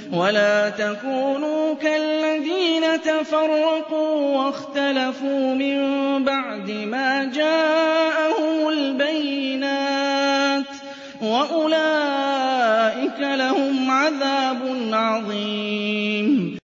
وَلَا تَكُونُوا كَالَّذِينَ تَفَرَّقُوا وَاخْتَلَفُوا مِن بَعْدِ مَا جَاءَهُمُ الْبَيِّنَاتُ ۚ وَأُولَٰئِكَ لَهُمْ عَذَابٌ عَظِيمٌ